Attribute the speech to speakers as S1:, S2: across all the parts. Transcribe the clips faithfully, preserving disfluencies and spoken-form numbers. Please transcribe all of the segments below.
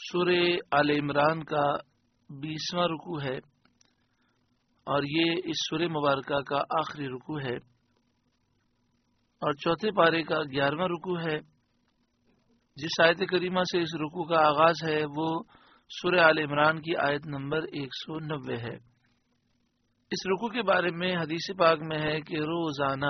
S1: سورہ آل عمران کا بیسواں رکوع ہے اور یہ اس سورہ مبارکہ کا آخری رکوع ہے اور چوتھے پارے کا گیارہواں رکوع ہے. جس آیت کریمہ سے اس رکوع کا آغاز ہے وہ سورہ آل عمران کی آیت نمبر ایک سو نوے ہے. اس رکوع کے بارے میں حدیث پاک میں ہے کہ روزانہ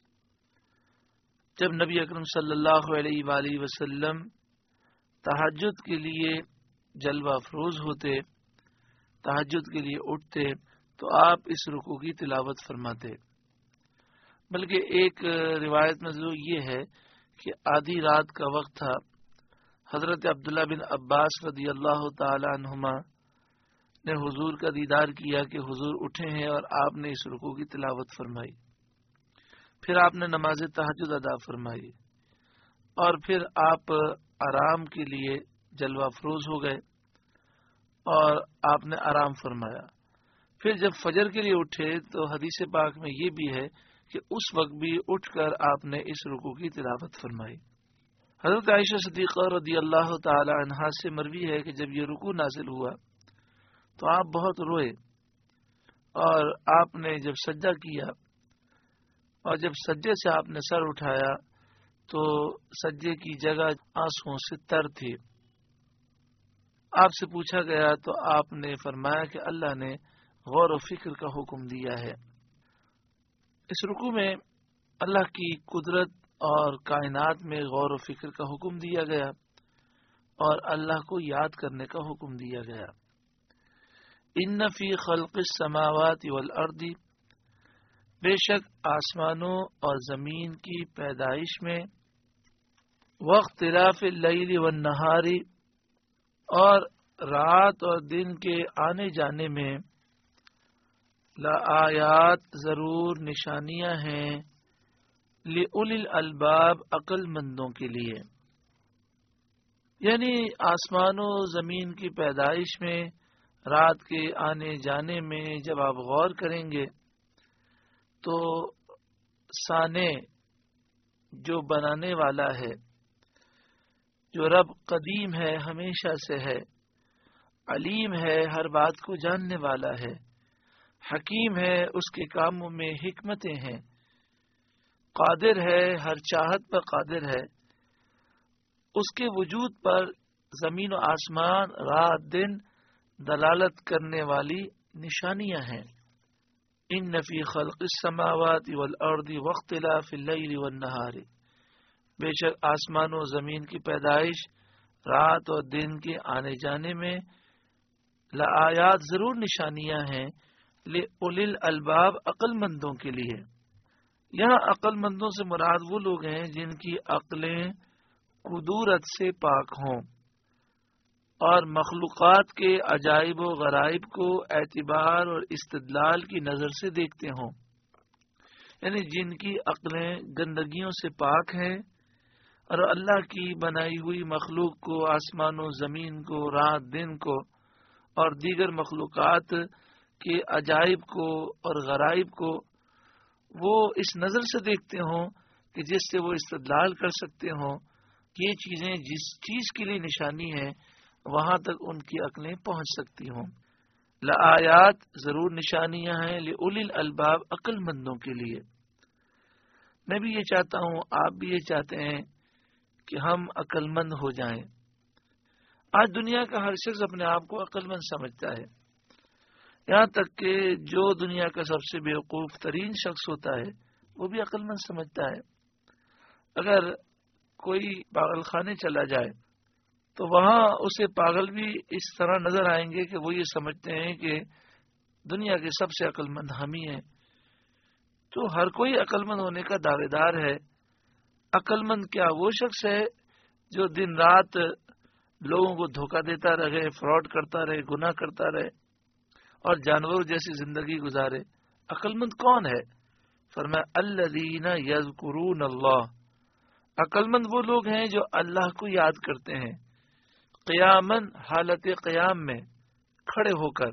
S1: جب نبی اکرم صلی اللہ علیہ وآلہ وسلم تہجد کے لیے جلوہ افروز ہوتے، تہجد کے لیے اٹھتے تو آپ اس رکوع کی تلاوت فرماتے. بلکہ ایک روایت میں جو یہ ہے کہ آدھی رات کا وقت تھا، حضرت عبداللہ بن عباس رضی اللہ تعالی عنہما نے حضور کا دیدار کیا کہ حضور اٹھے ہیں اور آپ نے اس رکوع کی تلاوت فرمائی. پھر آپ نے نماز تہجد ادا فرمائی اور پھر آپ آرام کے لیے جلوہ افروز ہو گئے اور آپ نے آرام فرمایا. پھر جب فجر کے لیے اٹھے تو حدیث پاک میں یہ بھی ہے کہ اس وقت بھی اٹھ کر آپ نے اس رکوع کی تلاوت فرمائی. حضرت عائشہ صدیقہ رضی اللہ تعالی عنہا سے مروی ہے کہ جب یہ رکوع نازل ہوا تو آپ بہت روئے اور آپ نے جب سجدہ کیا اور جب سجدے سے آپ نے سر اٹھایا تو سجدے کی جگہ آنسوؤں سے تر تھی. آپ سے پوچھا گیا تو آپ نے فرمایا کہ اللہ نے غور و فکر کا حکم دیا ہے. اس رکوع میں اللہ کی قدرت اور کائنات میں غور و فکر کا حکم دیا گیا اور اللہ کو یاد کرنے کا حکم دیا گیا. ان فی خلق السماوات والارض، بے شک آسمانوں اور زمین کی پیدائش میں، واختلاف اللیل والنہار، اور رات اور دن کے آنے جانے میں، لآیات ضرور نشانیاں ہیں، لأولی الالباب عقل مندوں کے لیے. یعنی آسمانوں زمین کی پیدائش میں، رات کے آنے جانے میں جب آپ غور کریں گے تو سانے جو بنانے والا ہے، جو رب قدیم ہے، ہمیشہ سے ہے، علیم ہے، ہر بات کو جاننے والا ہے، حکیم ہے، اس کے کاموں میں حکمتیں ہیں، قادر ہے، ہر چاہت پر قادر ہے، اس کے وجود پر زمین و آسمان رات دن دلالت کرنے والی نشانیاں ہیں. ان فی خلق السماوات والارض واختلاف اللیل والنہار، بے شک آسمان و زمین کی پیدائش، رات اور دن کے آنے جانے میں، لآیات ضرور نشانیاں ہیں، لأولی الالباب عقل مندوں کے لیے. یہاں عقل مندوں سے مراد وہ لوگ ہیں جن کی عقلیں قدورت سے پاک ہوں اور مخلوقات کے عجائب و غرائب کو اعتبار اور استدلال کی نظر سے دیکھتے ہوں. یعنی جن کی عقلیں گندگیوں سے پاک ہیں اور اللہ کی بنائی ہوئی مخلوق کو، آسمان و زمین کو، رات دن کو اور دیگر مخلوقات کے عجائب کو اور غرائب کو وہ اس نظر سے دیکھتے ہوں کہ جس سے وہ استدلال کر سکتے ہوں. یہ چیزیں جس چیز کے لیے نشانی ہیں وہاں تک ان کی عقلیں پہنچ سکتی ہوں. لآیات ضرور نشانیاں ہیں، لأولی الالباب عقل مندوں کے لیے. میں بھی یہ چاہتا ہوں، آپ بھی یہ چاہتے ہیں کہ ہم عقل مند ہو جائیں. آج دنیا کا ہر شخص اپنے آپ کو عقل مند سمجھتا ہے، یہاں تک کہ جو دنیا کا سب سے بیوقوف ترین شخص ہوتا ہے وہ بھی عقل مند سمجھتا ہے. اگر کوئی پاگل خانے چلا جائے تو وہاں اسے پاگل بھی اس طرح نظر آئیں گے کہ وہ یہ سمجھتے ہیں کہ دنیا کے سب سے عقل مند ہم ہی ہیں. تو ہر کوئی عقل مند ہونے کا دعوے دار ہے. عقل مند کیا وہ شخص ہے جو دن رات لوگوں کو دھوکہ دیتا رہے، فراڈ کرتا رہے، گناہ کرتا رہے اور جانوروں جیسی زندگی گزارے. عقل مند کون ہے؟ فرمایا الذین یذکرون اللہ. عقل مند وہ لوگ ہیں جو اللہ کو یاد کرتے ہیں، قیاماً حالت قیام میں کھڑے ہو کر،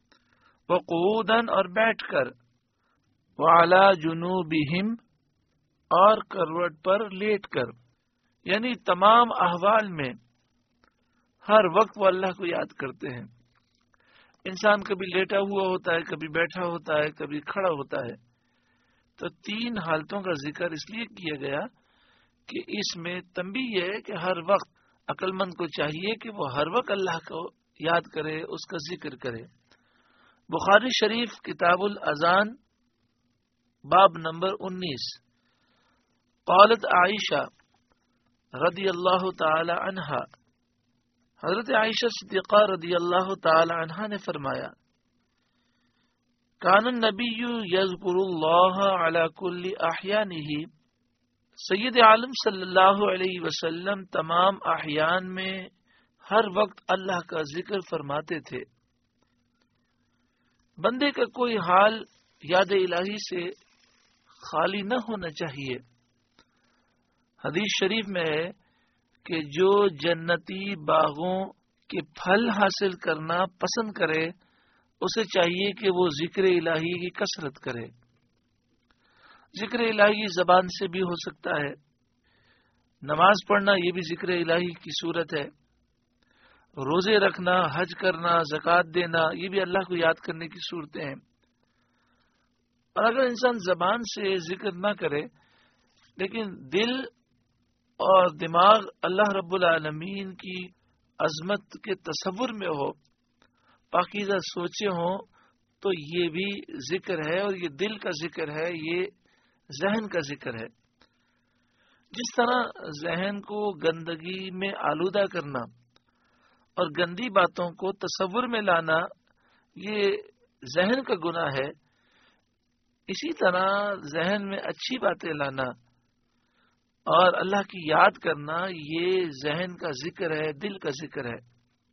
S1: وقعوداً اور بیٹھ کر، وعلی جنوبہم اور کروٹ پر لیٹ کر. یعنی تمام احوال میں، ہر وقت وہ اللہ کو یاد کرتے ہیں. انسان کبھی لیٹا ہوا ہوتا ہے، کبھی بیٹھا ہوتا ہے، کبھی کھڑا ہوتا ہے. تو تین حالتوں کا ذکر اس لیے کیا گیا کہ اس میں تنبیہ ہے کہ ہر وقت عقل مند کو چاہیے کہ وہ ہر وقت اللہ کو یاد کرے، اس کا ذکر کرے. بخاری شریف کتاب الاذان باب نمبر انیس. قالت عائشہ رضی اللہ تعالی عنہا، حضرت عائشہ صدیقہ رضی اللہ تعالی عنہا نے فرمایا، کان النبی یذکر اللہ علی کل احیانہ، سید عالم صلی اللہ علیہ وسلم تمام احیان میں ہر وقت اللہ کا ذکر فرماتے تھے. بندے کا کوئی حال یاد الہی سے خالی نہ ہونا چاہیے. حدیث شریف میں ہے کہ جو جنتی باغوں کے پھل حاصل کرنا پسند کرے اسے چاہیے کہ وہ ذکر الہی کی کثرت کرے. ذکر الہی زبان سے بھی ہو سکتا ہے، نماز پڑھنا یہ بھی ذکر الہی کی صورت ہے، روزے رکھنا، حج کرنا، زکوٰۃ دینا یہ بھی اللہ کو یاد کرنے کی صورتیں ہیں. اور اگر انسان زبان سے ذکر نہ کرے لیکن دل اور دماغ اللہ رب العالمین کی عظمت کے تصور میں ہو، پاکیزہ سوچے ہوں، تو یہ بھی ذکر ہے، اور یہ دل کا ذکر ہے، یہ ذہن کا ذکر ہے. جس طرح ذہن کو گندگی میں آلودہ کرنا اور گندی باتوں کو تصور میں لانا یہ ذہن کا گناہ ہے، اسی طرح ذہن میں اچھی باتیں لانا اور اللہ کی یاد کرنا یہ ذہن کا ذکر ہے، دل کا ذکر ہے.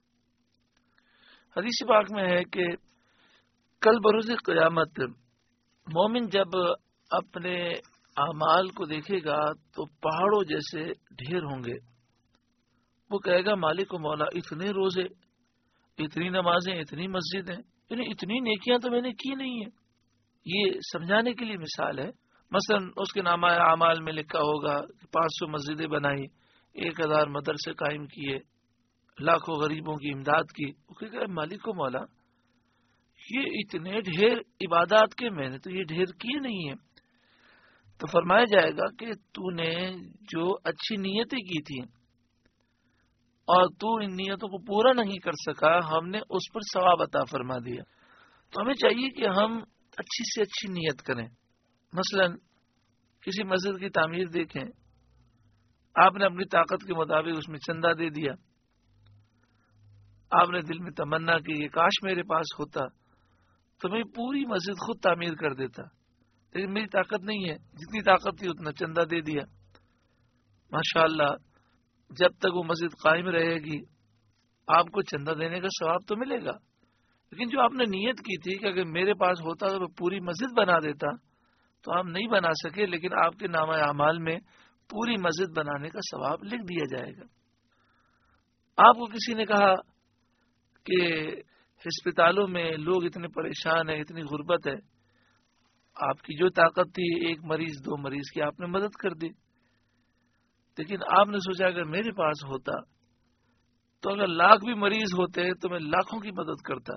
S1: حدیث پاک میں ہے کہ کل بروز قیامت مومن جب اپنے اعمال کو دیکھے گا تو پہاڑوں جیسے ڈھیر ہوں گے. وہ کہے گا مالک و مولا، اتنے روزے، اتنی نمازیں، اتنی مسجدیں، یعنی اتنی نیکیاں تو میں نے کی نہیں ہیں. یہ سمجھانے کے لیے مثال ہے. مثلا اس کے نامہ اعمال میں لکھا ہوگا کہ پانچ سو مسجدیں بنائی، ایک ہزار مدرسے قائم کیے، لاکھوں غریبوں کی امداد کی. وہ کہے گا مالک و مولا، یہ اتنے ڈھیر عبادات کے میں نے تو یہ ڈھیر کیے نہیں ہیں. تو فرمایا جائے گا کہ تو نے جو اچھی نیتیں کی تھی اور تو ان نیتوں کو پورا نہیں کر سکا، ہم نے اس پر ثواب عطا فرما دیا. تو ہمیں چاہیے کہ ہم اچھی سے اچھی نیت کریں. مثلا کسی مسجد کی تعمیر دیکھیں، آپ نے اپنی طاقت کے مطابق اس میں چندہ دے دیا، آپ نے دل میں تمنا کی یہ کاش میرے پاس ہوتا تو میں پوری مسجد خود تعمیر کر دیتا، لیکن میری طاقت نہیں ہے، جتنی طاقت تھی اتنا چندہ دے دیا. ماشاءاللہ جب تک وہ مسجد قائم رہے گی آپ کو چندہ دینے کا ثواب تو ملے گا. لیکن جو آپ نے نیت کی تھی کہ اگر میرے پاس ہوتا تو میں پوری مسجد بنا دیتا، تو آپ نہیں بنا سکے، لیکن آپ کے نامہ اعمال میں پوری مسجد بنانے کا ثواب لکھ دیا جائے گا. آپ کو کسی نے کہا کہ ہسپتالوں میں لوگ اتنے پریشان ہیں، اتنی غربت ہے، آپ کی جو طاقت تھی ایک مریض دو مریض کی آپ نے مدد کر دی، لیکن آپ نے سوچا اگر میرے پاس ہوتا تو اگر لاکھ بھی مریض ہوتے تو میں لاکھوں کی مدد کرتا.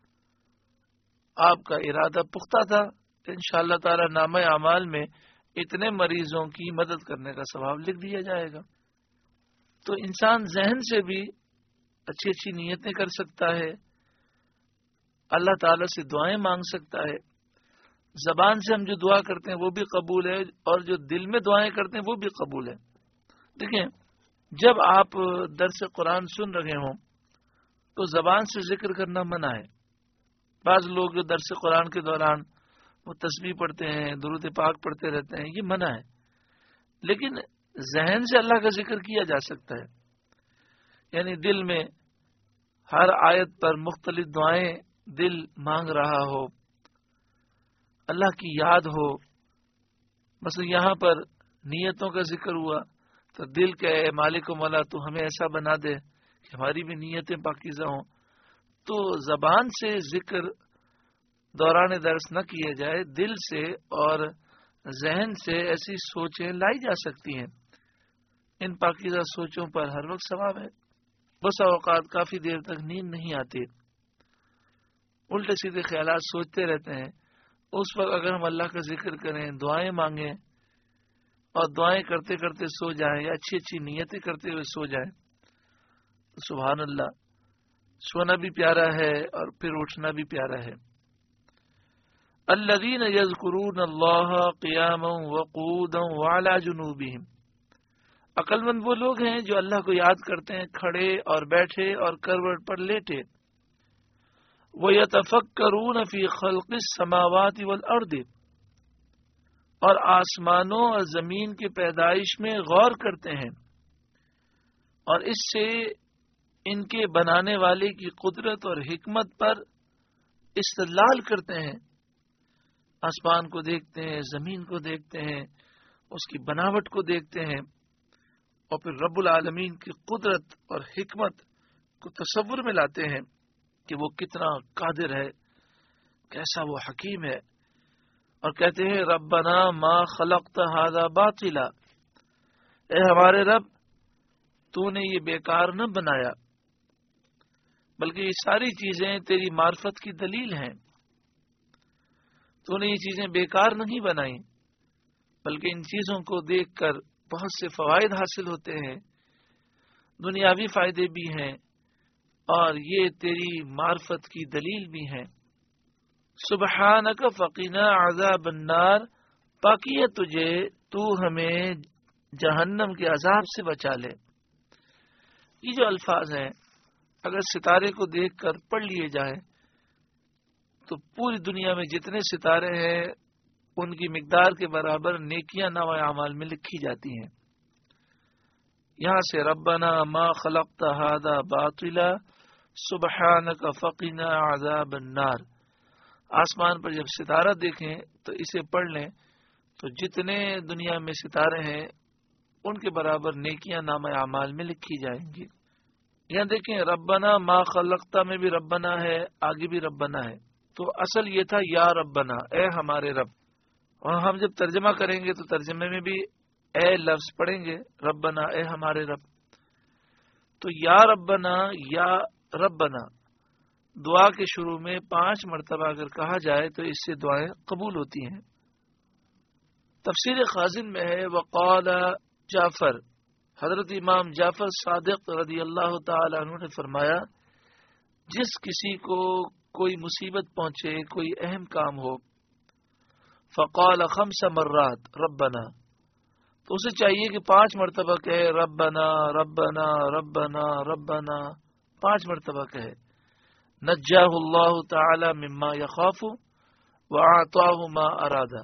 S1: آپ کا ارادہ پختہ تھا کہ انشاءاللہ تعالی نامہ اعمال میں اتنے مریضوں کی مدد کرنے کا ثواب لکھ دیا جائے گا. تو انسان ذہن سے بھی اچھی اچھی نیتیں کر سکتا ہے، اللہ تعالی سے دعائیں مانگ سکتا ہے. زبان سے ہم جو دعا کرتے ہیں وہ بھی قبول ہے، اور جو دل میں دعائیں کرتے ہیں وہ بھی قبول ہے. دیکھیں جب آپ درس قرآن سن رہے ہوں تو زبان سے ذکر کرنا منع ہے. بعض لوگ جو درس قرآن کے دوران وہ تسبیح پڑھتے ہیں، درود پاک پڑھتے رہتے ہیں، یہ منع ہے. لیکن ذہن سے اللہ کا ذکر کیا جا سکتا ہے، یعنی دل میں ہر آیت پر مختلف دعائیں دل مانگ رہا ہو، اللہ کی یاد ہو. مثلا یہاں پر نیتوں کا ذکر ہوا تو دل کہے مالک و مولا تو ہمیں ایسا بنا دے کہ ہماری بھی نیتیں پاکیزہ ہوں. تو زبان سے ذکر دوران درس نہ کیے جائے، دل سے اور ذہن سے ایسی سوچیں لائی جا سکتی ہیں. ان پاکیزہ سوچوں پر ہر وقت ثواب ہے. بسا اوقات کافی دیر تک نیند نہیں آتی، الٹے سیدھے خیالات سوچتے رہتے ہیں. اس وقت اگر ہم اللہ کا ذکر کریں، دعائیں مانگیں اور دعائیں کرتے کرتے سو جائیں یا اچھی اچھی نیتیں کرتے ہوئے سو جائیں تو سبحان اللہ، سونا بھی پیارا ہے اور پھر اٹھنا بھی پیارا ہے. الذین یذکرون اللہ قیاما وقعودا وعلی جنوبہم، عقل مند وہ لوگ ہیں جو اللہ کو یاد کرتے ہیں کھڑے اور بیٹھے اور کروٹ پر لیٹے. وَيَتَفَكَّرُونَ فِي خَلْقِ السَّمَاوَاتِ وَالْأَرْضِ، اور آسمانوں اور زمین کی پیدائش میں غور کرتے ہیں اور اس سے ان کے بنانے والے کی قدرت اور حکمت پر استدلال کرتے ہیں. آسمان کو دیکھتے ہیں، زمین کو دیکھتے ہیں، اس کی بناوٹ کو دیکھتے ہیں اور پھر رب العالمین کی قدرت اور حکمت کو تصور میں لاتے ہیں کہ وہ کتنا قادر ہے، کیسا وہ حکیم ہے، اور کہتے ہیں ربنا ما خلقت ھذا باطلا، اے ہمارے رب تو نے یہ بیکار نہ بنایا بلکہ یہ ساری چیزیں تیری معرفت کی دلیل ہیں. تو نے یہ چیزیں بیکار نہیں بنائیں بلکہ ان چیزوں کو دیکھ کر بہت سے فوائد حاصل ہوتے ہیں، دنیاوی فائدے بھی ہیں اور یہ تیری معرفت کی دلیل بھی ہیں. سبحانک فقنا عذاب النار، پاکی ہے تجھے، تو ہمیں جہنم کے عذاب سے بچا لے. یہ جو الفاظ ہیں اگر ستارے کو دیکھ کر پڑھ لیے جائیں تو پوری دنیا میں جتنے ستارے ہیں ان کی مقدار کے برابر نیکیاں نامہ اعمال میں لکھی جاتی ہیں. یہاں سے ربنا ما خلقت ھذا باطلا سبحانک فقنا عذاب النار، آسمان پر جب ستارہ دیکھیں تو اسے پڑھ لیں تو جتنے دنیا میں ستارے ہیں ان کے برابر نیکیاں نامہ اعمال میں لکھی جائیں گی. یہاں دیکھیں ربنا ما خلقتا میں بھی ربنا ہے، آگے بھی ربنا ہے، تو اصل یہ تھا یا ربنا، اے ہمارے رب. اور ہم جب ترجمہ کریں گے تو ترجمے میں بھی اے لفظ پڑھیں گے، ربنا اے ہمارے رب. تو یا ربنا یا ربنا دعا کے شروع میں پانچ مرتبہ اگر کہا جائے تو اس سے دعائیں قبول ہوتی ہیں. تفسیر خازن میں ہے وقال جعفر، حضرت امام جعفر صادق رضی اللہ تعالی عنہ نے فرمایا جس کسی کو کوئی مصیبت پہنچے، کوئی اہم کام ہو، فقال خمس مرات ربنا، تو اسے چاہیے کہ پانچ مرتبہ کہے ربنا ربنا ربنا ربنا، پانچ مرتبہ کہے. نجاہ اللہ تعالی مما یخاف واعطاہ ما اراد.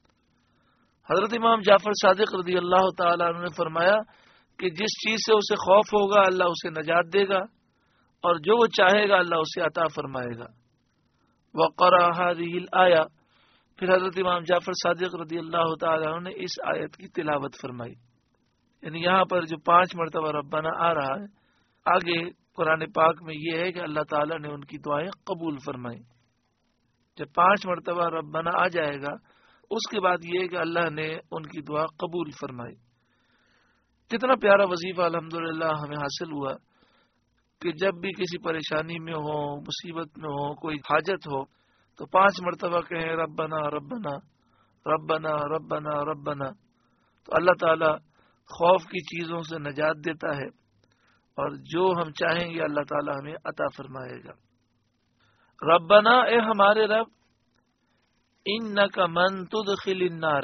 S1: حضرت امام جعفر صادق رضی اللہ تعالی عنہ نے فرمایا کہ جس چیز سے اسے خوف ہوگا اللہ اسے نجات دے گا اور جو وہ چاہے گا اللہ اسے عطا فرمائے گا. وقرأ هذه الآیہ، پھر حضرت امام جعفر صادق رضی اللہ تعالی عنہ نے اس آیت کی تلاوت فرمائی. یعنی یہاں پر جو پانچ مرتبہ ربنا آ رہا ہے، آگے قرآن پاک میں یہ ہے کہ اللہ تعالیٰ نے ان کی دعائیں قبول فرمائی. جب پانچ مرتبہ ربنا آ جائے گا اس کے بعد یہ ہے کہ اللہ نے ان کی دعا قبول فرمائی. کتنا پیارا وظیفہ الحمدللہ ہمیں حاصل ہوا کہ جب بھی کسی پریشانی میں ہو، مصیبت میں ہو، کوئی حاجت ہو تو پانچ مرتبہ کہیں ربنا ربنا ربنا ربنا ربنا، تو اللہ تعالیٰ خوف کی چیزوں سے نجات دیتا ہے اور جو ہم چاہیں گے اللہ تعالیٰ ہمیں عطا فرمائے گا. ربنا اے ہمارے رب، انک من تدخل النار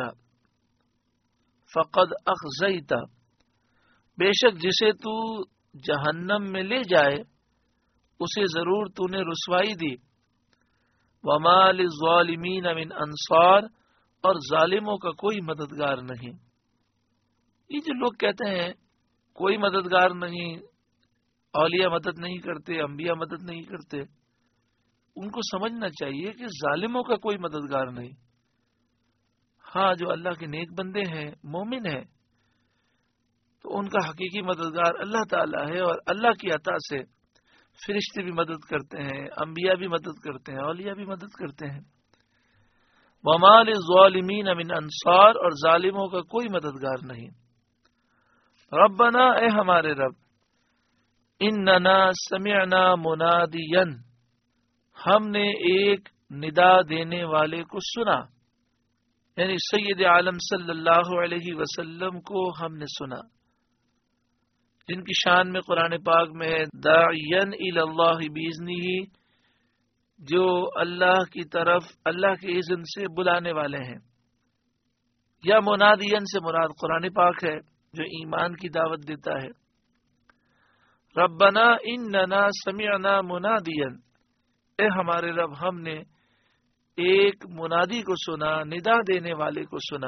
S1: فقد اخزیت، بے شک جسے تو جہنم میں لے جائے اسے ضرور تو نے رسوائی دی. وما للظالمین من انصار، اور ظالموں کا کوئی مددگار نہیں. یہ جو لوگ کہتے ہیں کوئی مددگار نہیں، اولیاء مدد نہیں کرتے، انبیاء مدد نہیں کرتے، ان کو سمجھنا چاہیے کہ ظالموں کا کوئی مددگار نہیں. ہاں جو اللہ کے نیک بندے ہیں، مومن ہیں، تو ان کا حقیقی مددگار اللہ تعالیٰ ہے اور اللہ کی عطا سے فرشتے بھی مدد کرتے ہیں، انبیاء بھی مدد کرتے ہیں، اولیاء بھی مدد کرتے ہیں. وما للظالمین من انصار، اور ظالموں کا کوئی مددگار نہیں. ربنا اے ہمارے رب، اننا سمعنا منادیا، ہم نے ایک ندا دینے والے کو سنا، یعنی سید عالم صلی اللہ علیہ وسلم کو ہم نے سنا، جن کی شان میں قرآن پاک میں ہے داعین الی اللہ باذنہ، جو اللہ کی طرف اللہ کے اذن سے بلانے والے ہیں، یا منادین سے مراد قرآن پاک ہے جو ایمان کی دعوت دیتا ہے۔ ربنا اننا سمعنا منادیا، اے ہمارے رب ہم نے ایک منادی کو سنا، ندا دینے والے کو سنا،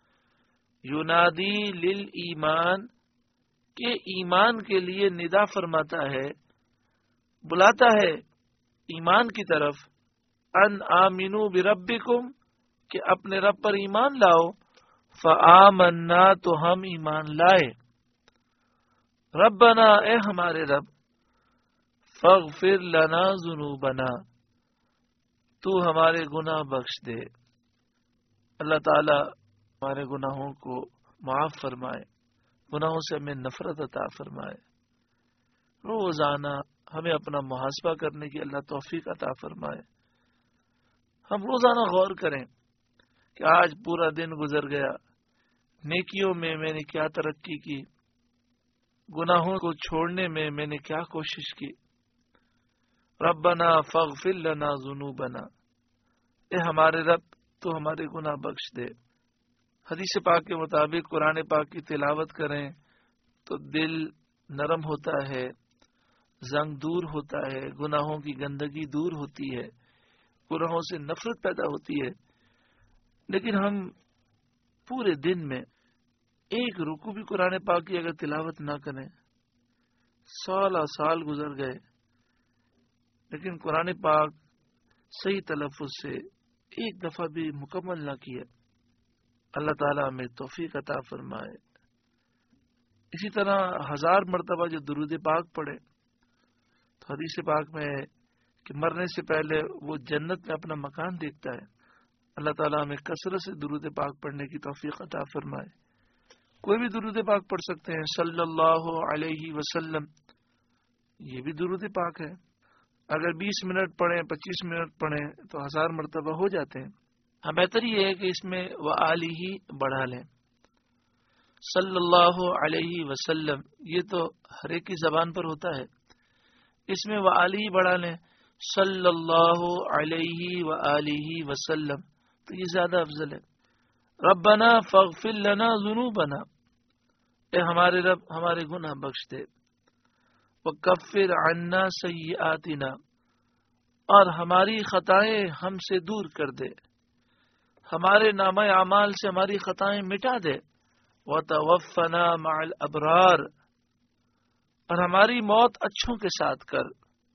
S1: ینادی للایمان، کہ ایمان کے لیے ندا فرماتا ہے، بلاتا ہے ایمان کی طرف، ان آمنو بربکم، کہ اپنے رب پر ایمان لاؤ، فآمنا، تو ہم ایمان لائے، ربنا، اے ہمارے رب، فاغفر لنا ذنوبنا، تو ہمارے گناہ بخش دے، اللہ تعالی ہمارے گناہوں کو معاف فرمائے، گناہوں سے ہمیں نفرت عطا فرمائے، روزانہ ہمیں اپنا محاسبہ کرنے کی اللہ توفیق عطا فرمائے۔ ہم روزانہ غور کریں کہ آج پورا دن گزر گیا، نیکیوں میں میں نے کیا ترقی کی، گناہوں کو چھوڑنے میں میں نے کیا کوشش کی۔ ربنا فاغفر لنا ذنوبنا، اے ہمارے رب تو ہمارے گناہ بخش دے۔ حدیث پاک کے مطابق قرآن پاک کی تلاوت کریں تو دل نرم ہوتا ہے، زنگ دور ہوتا ہے، گناہوں کی گندگی دور ہوتی ہے، گناہوں سے نفرت پیدا ہوتی ہے۔ لیکن ہم پورے دن میں ایک رکوع بھی قرآن پاک کی اگر تلاوت نہ کریں، سالہ سال گزر گئے لیکن قرآن پاک صحیح تلفظ سے ایک دفعہ بھی مکمل نہ کیا، اللہ تعالیٰ ہمیں توفیق عطا فرمائے۔ اسی طرح ہزار مرتبہ جو درود پاک پڑھے تو حدیث پاک میں ہے کہ مرنے سے پہلے وہ جنت میں اپنا مکان دیکھتا ہے۔ اللہ تعالیٰ ہمیں کثرت سے درود پاک پڑھنے کی توفیق عطا فرمائے۔ کوئی بھی درود پاک پڑھ سکتے ہیں، صلی اللہ علیہ وسلم، یہ بھی درود پاک ہے۔ اگر بیس منٹ پڑھیں، پچیس منٹ پڑھیں تو ہزار مرتبہ ہو جاتے ہیں۔ ہاں بہتر یہ ہے کہ اس میں وآلہ بڑھا لیں، صلی اللہ علیہ وسلم، یہ تو ہر ایک کی زبان پر ہوتا ہے، اس میں وآلہ بڑھا لیں، صلی اللہ علیہ وآلہ وسلم، تو یہ زیادہ افضل ہے۔ ربنا فاغفر لنا ذنوبنا، اے ہمارے رب ہمارے گناہ بخش دے، وکفر عنا سیئاتنا، اور ہماری خطائیں ہم سے دور کر دے، ہمارے نامہ اعمال سے ہماری خطائیں مٹا دے، وتوفنا مع الابرار، اور ہماری موت اچھوں کے ساتھ کر۔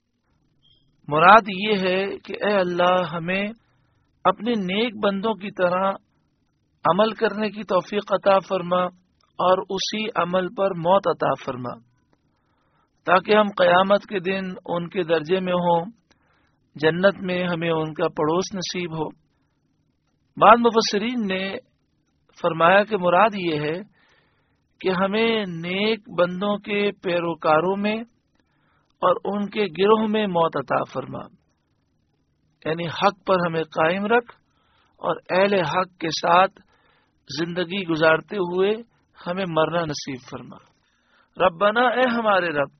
S1: مراد یہ ہے کہ اے اللہ ہمیں اپنے نیک بندوں کی طرح عمل کرنے کی توفیق عطا فرما اور اسی عمل پر موت عطا فرما، تاکہ ہم قیامت کے دن ان کے درجے میں ہوں، جنت میں ہمیں ان کا پڑوس نصیب ہو۔ بعض مفسرین نے فرمایا کہ مراد یہ ہے کہ ہمیں نیک بندوں کے پیروکاروں میں اور ان کے گروہ میں موت عطا فرما، یعنی حق پر ہمیں قائم رکھ اور اہل حق کے ساتھ زندگی گزارتے ہوئے ہمیں مرنا نصیب فرما۔ ربنا، اے ہمارے رب،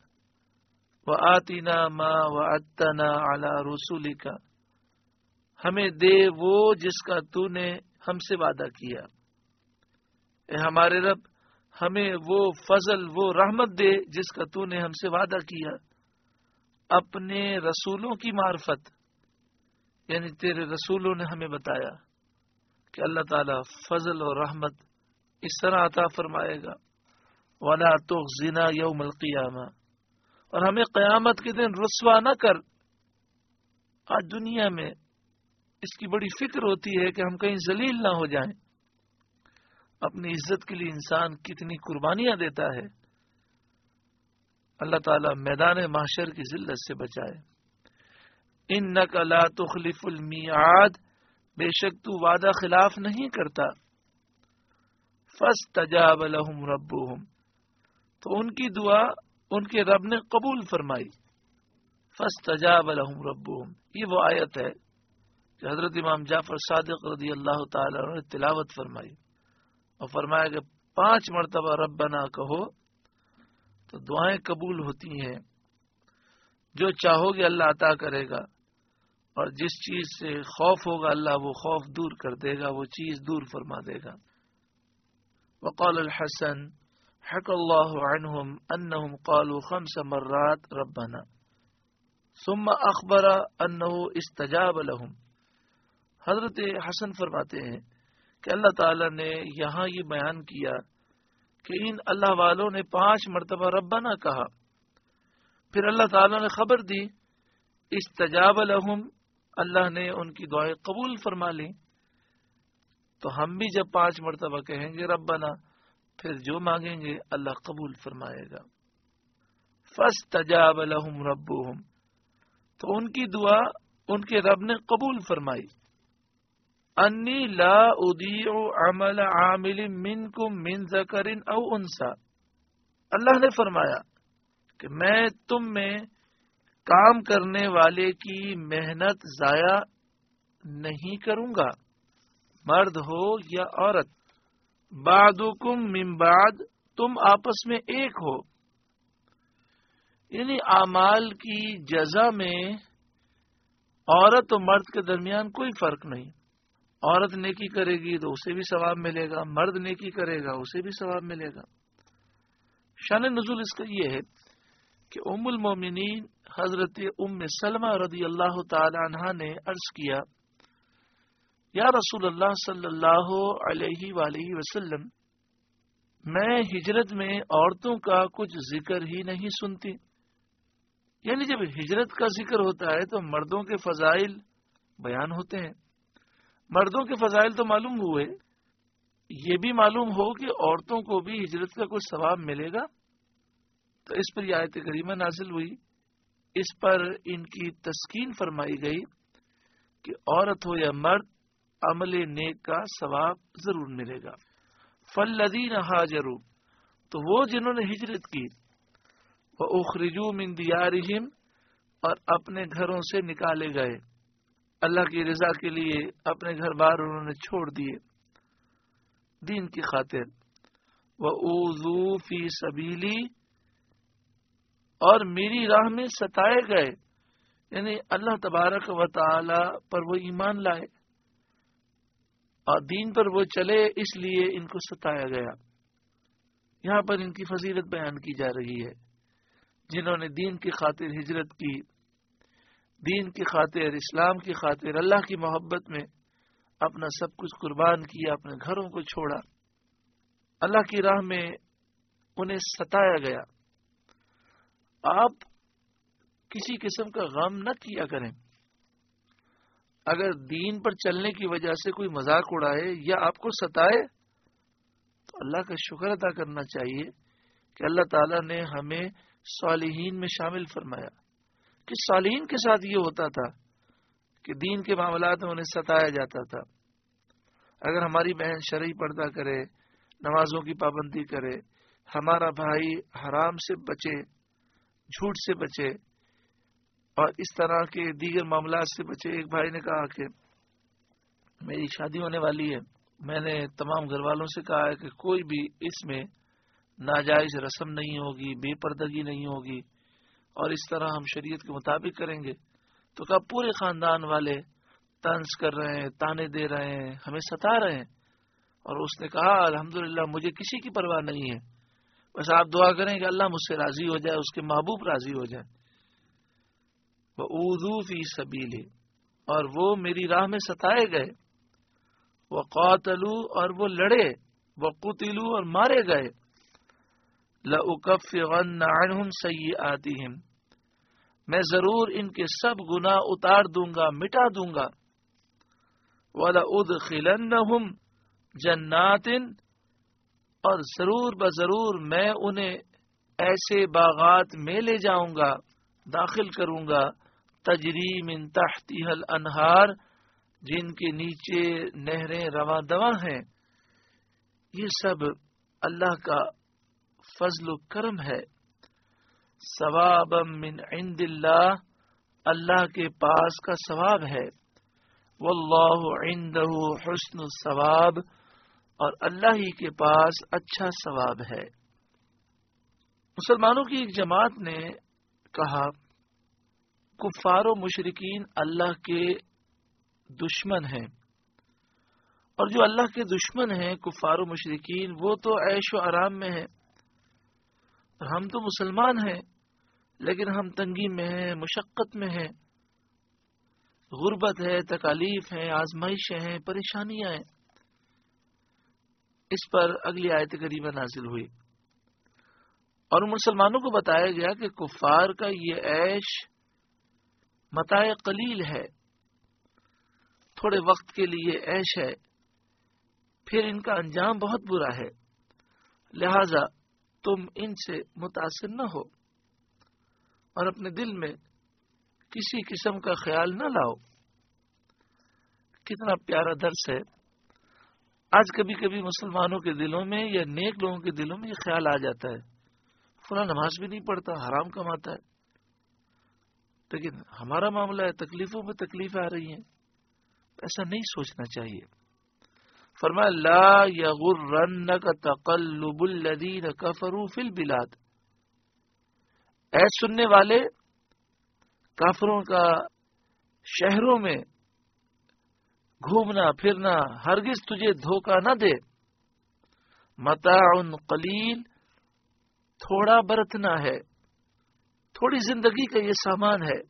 S1: وآتنا ما وعدتنا علی رسولک، ہمیں دے وہ جس کا تو نے ہم سے وعدہ کیا۔ اے ہمارے رب ہمیں وہ فضل، وہ رحمت دے جس کا تو نے ہم سے وعدہ کیا، اپنے رسولوں کی معرفت، یعنی تیرے رسولوں نے ہمیں بتایا کہ اللہ تعالیٰ فضل اور رحمت اس طرح عطا فرمائے گا، وَلَا تُخْزِنَا يَوْمَ الْقِيَامَةِ، اور ہمیں قیامت کے دن رسوا نہ کر۔ آج دنیا میں اس کی بڑی فکر ہوتی ہے کہ ہم کہیں ذلیل نہ ہو جائیں۔ اپنی عزت کے لیے انسان کتنی قربانیاں دیتا ہے، اللہ تعالیٰ میدان محشر کی ذلت سے بچائے۔ انک لا تخلف المیعاد، بے شک تو وعدہ خلاف نہیں کرتا۔ فاستجاب لهم ربهم، تو ان کی دعا ان کے رب نے قبول فرمائی. فاستجاب لهم ربهم، یہ وہ آیت ہے کہ حضرت امام جعفر صادق رضی اللہ تعالی عنہ نے تلاوت فرمائی اور فرمایا کہ پانچ مرتبہ ربنا کہو تو دعائیں قبول ہوتی ہیں. جو چاہو گے اللہ عطا کرے گا، اور جس چیز سے خوف ہوگا اللہ وہ خوف دور کر دے گا، وہ چیز دور فرما دے گا. وقال الحسن حكى الله عنهم انهم قالوا خمس مرات ربنا ثم اخبر انه استجاب لهم. حضرت حسن فرماتے ہیں کہ اللہ تعالی نے یہاں یہ بیان کیا کہ ان اللہ والوں نے پانچ مرتبہ ربنا کہا، پھر اللہ تعالی نے خبر دی استجاب لهم، اللہ نے ان کی دعائیں قبول فرما لی. تو ہم بھی جب پانچ مرتبہ کہیں گے ربنا، پھر جو مانگیں گے اللہ قبول فرمائے گا. فاستجاب لهم ربهم، تو ان کی دعا ان کے رب نے قبول فرمائی. انی لا اضیع عمل عامل منکم من ذکر او انثى، اللہ نے فرمایا کہ میں تم میں کام کرنے والے کی محنت ضائع نہیں کروں گا، مرد ہو یا عورت. بعدکم من بعد، تم آپس میں ایک ہو. یعنی اعمال کی جزا میں عورت و مرد کے درمیان کوئی فرق نہیں. عورت نیکی کرے گی تو اسے بھی ثواب ملے گا، مرد نیکی کرے گا اسے بھی ثواب ملے گا. شان نزول اس کا یہ ہے کہ ام المومنین حضرت ام سلمہ رضی اللہ تعالی عنہا نے عرض کیا، یا رسول اللہ صلی اللہ علیہ وآلہ وسلم، میں ہجرت میں عورتوں کا کچھ ذکر ہی نہیں سنتی. یعنی جب ہجرت کا ذکر ہوتا ہے تو مردوں کے فضائل بیان ہوتے ہیں. مردوں کے فضائل تو معلوم ہوئے، یہ بھی معلوم ہو کہ عورتوں کو بھی ہجرت کا کچھ ثواب ملے گا. تو اس پر یہ آیت کریمہ نازل ہوئی، اس پر ان کی تسکین فرمائی گئی کہ عورت ہو یا مرد عمل نیک کا ثواب ضرور ملے گا. فالذین ہاجروا، تو وہ جنہوں نے ہجرت کی، وَأُخْرِجُوا مِن دِيَارِهِمْ، اور اپنے گھروں سے نکالے گئے، اللہ کی رضا کے لیے اپنے گھر بار انہوں نے چھوڑ دیے دین کی خاطر. وَأُوذُوا فِي سَبِيلِي، اور میری راہ میں ستائے گئے، یعنی اللہ تبارک و تعالی پر وہ ایمان لائے اور دین پر وہ چلے، اس لیے ان کو ستایا گیا. یہاں پر ان کی فضیلت بیان کی جا رہی ہے، جنہوں نے دین کی خاطر ہجرت کی، دین کی خاطر، اسلام کی خاطر، اللہ کی محبت میں اپنا سب کچھ قربان کیا، اپنے گھروں کو چھوڑا، اللہ کی راہ میں انہیں ستایا گیا. آپ کسی قسم کا غم نہ کیا کریں. اگر دین پر چلنے کی وجہ سے کوئی مذاق اڑائے یا آپ کو ستائے تو اللہ کا شکر ادا کرنا چاہیے کہ اللہ تعالیٰ نے ہمیں صالحین میں شامل فرمایا. کہ صالحین کے ساتھ یہ ہوتا تھا کہ دین کے معاملات میں انہیں ستایا جاتا تھا. اگر ہماری بہن شرعی پردہ کرے، نمازوں کی پابندی کرے، ہمارا بھائی حرام سے بچے، جھوٹ سے بچے اور اس طرح کے دیگر معاملات سے بچے. ایک بھائی نے کہا کہ میری شادی ہونے والی ہے، میں نے تمام گھر والوں سے کہا ہے کہ کوئی بھی اس میں ناجائز رسم نہیں ہوگی، بے پردگی نہیں ہوگی اور اس طرح ہم شریعت کے مطابق کریں گے. تو کہا پورے خاندان والے طنز کر رہے ہیں، تانے دے رہے ہیں، ہمیں ستا رہے ہیں. اور اس نے کہا الحمدللہ مجھے کسی کی پرواہ نہیں ہے، بس آپ دعا کریں کہ اللہ مجھ سے راضی ہو جائے، اس کے محبوب راضی ہو جائے. وَأُوذُوا فِي سَبِيلِي، اور وہ میری راہ میں ستائے گئے. وَقَاتَلُوا، اور وہ لڑے. وَقُتِلُوا، اور مارے گئے. لَأُكَفِّرَنَّ عَنْهُمْ سَيِّئَاتِهِمْ، میں ضرور ان کے سب گناہ اتار دوں گا، مٹا دوں گا. وَلَأُدْخِلَنَّهُمْ جَنَّاتٍ، اور ضرور بضرور میں انہیں ایسے باغات میں لے جاؤں گا، داخل کروں گا، تجری من تحتها الانہار، جن کے نیچے نہریں رواں دواں ہیں. یہ سب اللہ کا فضل و کرم ہے. ثوابا من عند اللہ، اللہ کے پاس کا ثواب ہے، واللہ عنده حسن الثواب، اور اللہ ہی کے پاس اچھا ثواب ہے۔ مسلمانوں کی ایک جماعت نے کہا کفار و مشرکین اللہ کے دشمن ہیں، اور جو اللہ کے دشمن ہیں کفار و مشرکین وہ تو عیش و آرام میں ہیں، اور ہم تو مسلمان ہیں لیکن ہم تنگی میں ہیں، مشقت میں ہیں، غربت ہے، تکالیف ہیں، آزمائشیں ہیں، پریشانیاں ہیں۔ اس پر اگلی آیت کریمہ نازل ہوئی اور مسلمانوں کو بتایا گیا کہ کفار کا یہ عیش متاع قلیل ہے، تھوڑے وقت کے لیے عیش ہے، پھر ان کا انجام بہت برا ہے، لہذا تم ان سے متاثر نہ ہو اور اپنے دل میں کسی قسم کا خیال نہ لاؤ۔ کتنا پیارا درس ہے۔ آج کبھی کبھی مسلمانوں کے دلوں میں یا نیک لوگوں کے دلوں میں یہ خیال آ جاتا ہے فلاں نماز بھی نہیں پڑھتا، حرام کماتا ہے، لیکن ہمارا معاملہ ہے تکلیفوں میں تکلیف آ رہی ہیں۔ ایسا نہیں سوچنا چاہیے۔ فرمایا لا یغرنک تقلب الذین کفروا فی البلاد، اے سننے والے کافروں کا شہروں میں گھومنا پھرنا ہرگز تجھے دھوکہ نہ دے، متاع قلیل، تھوڑا برتنا ہے، تھوڑی زندگی کا یہ سامان ہے،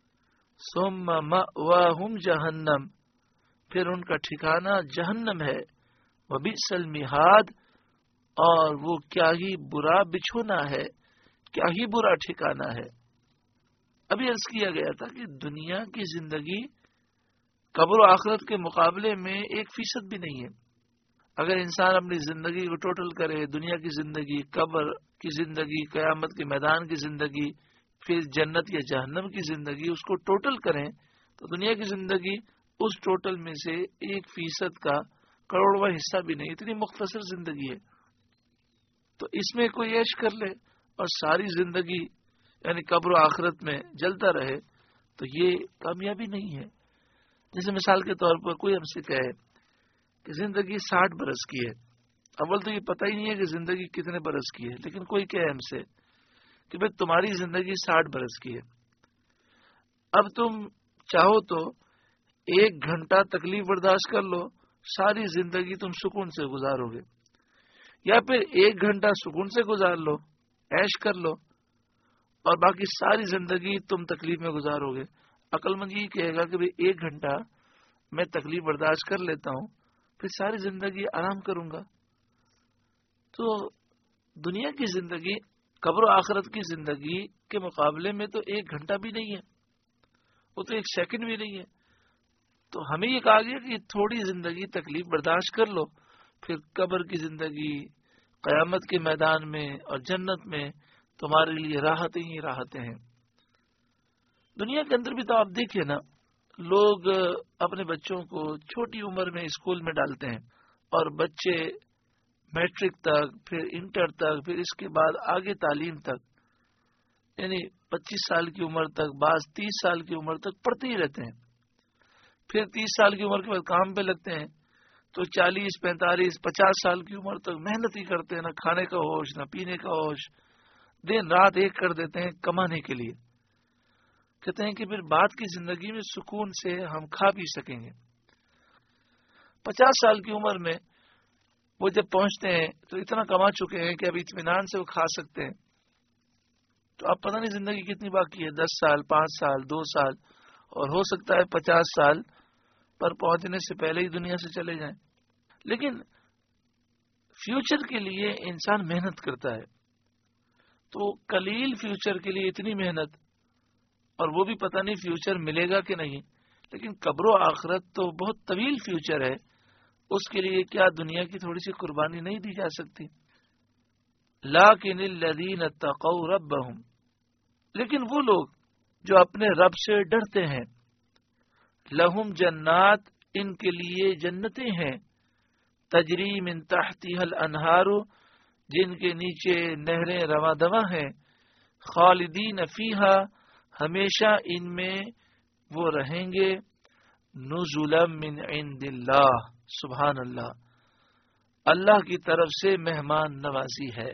S1: ثم مأواہم جہنم، پھر ان کا ٹھکانہ جہنم ہے، وبئس المہاد، اور وہ کیا ہی برا بچھونا ہے، کیا ہی برا ٹھکانہ ہے۔ ابھی عرض کیا گیا تھا کہ دنیا کی زندگی قبر و آخرت کے مقابلے میں ایک فیصد بھی نہیں ہے۔ اگر انسان اپنی زندگی کو ٹوٹل کرے، دنیا کی زندگی، قبر کی زندگی، قیامت کے میدان کی زندگی، پھر جنت یا جہنم کی زندگی، اس کو ٹوٹل کریں تو دنیا کی زندگی اس ٹوٹل میں سے ایک فیصد کا کروڑواں حصہ بھی نہیں، اتنی مختصر زندگی ہے۔ تو اس میں کوئی عیش کر لے اور ساری زندگی یعنی قبر و آخرت میں جلتا رہے تو یہ کامیابی نہیں ہے۔ جیسے مثال کے طور پر کوئی ہم سے کہے کہ زندگی ساٹھ برس کی ہے، اول تو یہ پتہ ہی نہیں ہے کہ زندگی کتنے برس کی ہے، لیکن کوئی کہے ہم سے کہ بھئی تمہاری زندگی ساٹھ برس کی ہے، اب تم چاہو تو ایک گھنٹہ تکلیف برداشت کر لو، ساری زندگی تم سکون سے گزارو گے، یا پھر ایک گھنٹہ سکون سے گزار لو، عیش کر لو، اور باقی ساری زندگی تم تکلیف میں گزارو گے۔ عقل مند یہ کہے گا کہ بھئی ایک گھنٹہ میں تکلیف برداشت کر لیتا ہوں، پھر ساری زندگی آرام کروں گا۔ تو دنیا کی زندگی قبر و آخرت کی زندگی کے مقابلے میں تو ایک گھنٹہ بھی نہیں ہے، وہ تو ایک سیکنڈ بھی نہیں ہے۔ تو ہمیں یہ کہا گیا کہ تھوڑی زندگی تکلیف برداشت کر لو، پھر قبر کی زندگی، قیامت کے میدان میں اور جنت میں تمہارے لیے راحتیں ہی راحتیں ہیں۔ دنیا کے اندر بھی تو آپ دیکھیں نا، لوگ اپنے بچوں کو چھوٹی عمر میں اسکول میں ڈالتے ہیں، اور بچے میٹرک تک، پھر انٹر تک، پھر اس کے بعد آگے تعلیم تک، یعنی پچیس سال کی عمر تک، بعض تیس سال کی عمر تک پڑھتے ہی رہتے ہیں۔ پھر تیس سال کی عمر کے بعد کام پہ لگتے ہیں تو چالیس پینتالیس پچاس سال کی عمر تک محنت ہی کرتے ہیں، نہ کھانے کا ہوش نہ پینے کا ہوش، دن رات ایک کر دیتے ہیں کمانے کے لیے۔ کہتے ہیں کہ پھر بعد کی زندگی میں سکون سے ہم کھا پی سکیں گے۔ پچاس سال کی عمر میں وہ جب پہنچتے ہیں تو اتنا کما چکے ہیں کہ اب اطمینان سے وہ کھا سکتے ہیں۔ تو اب پتہ نہیں زندگی کتنی باقی ہے، دس سال، پانچ سال، دو سال، اور ہو سکتا ہے پچاس سال پر پہنچنے سے پہلے ہی دنیا سے چلے جائیں۔ لیکن فیوچر کے لیے انسان محنت کرتا ہے، تو قلیل فیوچر کے لیے اتنی محنت، اور وہ بھی پتہ نہیں فیوچر ملے گا کہ نہیں، لیکن قبر و آخرت تو بہت طویل فیوچر ہے، اس کے لیے کیا دنیا کی تھوڑی سی قربانی نہیں دی جا سکتی؟ لیکن الذین اتقوا ربہم، لیکن وہ لوگ جو اپنے رب سے ڈرتے ہیں، لہم جنات، ان کے لیے جنتیں ہیں، تجری من تحتها الانہار، جن کے نیچے نہریں رواں دواں ہیں، خالدین فیہا ہمیشہ ان میں وہ رہیں گے، نزلا من عند اللہ سبحان اللہ اللہ کی طرف سے مہمان نوازی ہے،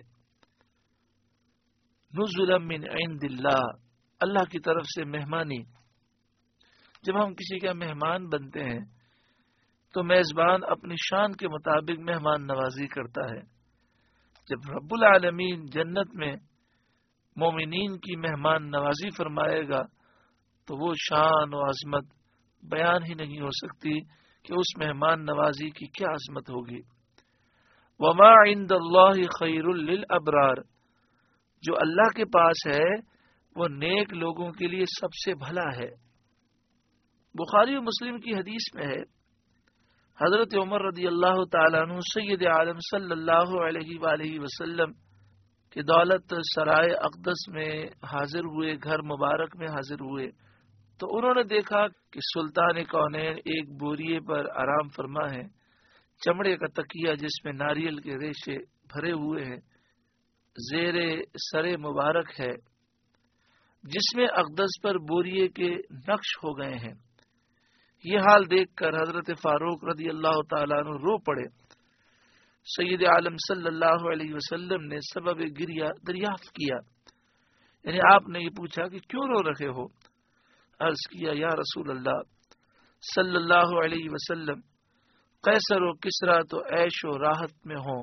S1: نزلا من عند اللہ اللہ کی طرف سے مہمانی۔ جب ہم کسی کا مہمان بنتے ہیں تو میزبان اپنی شان کے مطابق مہمان نوازی کرتا ہے۔ جب رب العالمین جنت میں مومنین کی مہمان نوازی فرمائے گا تو وہ شان و عظمت بیان ہی نہیں ہو سکتی کہ اس مہمان نوازی کی کیا عظمت ہوگی۔ وما عند اللہ خیر للابرار جو اللہ کے پاس ہے وہ نیک لوگوں کے لیے سب سے بھلا ہے۔ بخاری و مسلم کی حدیث میں ہے، حضرت عمر رضی اللہ تعالیٰ عنہ سید عالم صلی اللہ علیہ وآلہ وسلم کہ دولت سرائے اقدس میں حاضر ہوئے، گھر مبارک میں حاضر ہوئے، تو انہوں نے دیکھا کہ سلطان کونین ایک بوریے پر آرام فرما ہے، چمڑے کا تکیہ جس میں ناریل کے ریشے بھرے ہوئے ہیں زیر سر مبارک ہے، جس میں اقدس پر بوریے کے نقش ہو گئے ہیں۔ یہ حال دیکھ کر حضرت فاروق رضی اللہ تعالیٰ عنہ رو پڑے۔ سید عالم صلی اللہ علیہ وسلم نے سبب گریہ دریافت کیا، یعنی آپ نے یہ پوچھا کہ کیوں رو رہے ہو؟ عرض کیا یا رسول اللہ صلی اللہ علیہ وسلم قیصر و کسرا تو عیش و راحت میں ہوں،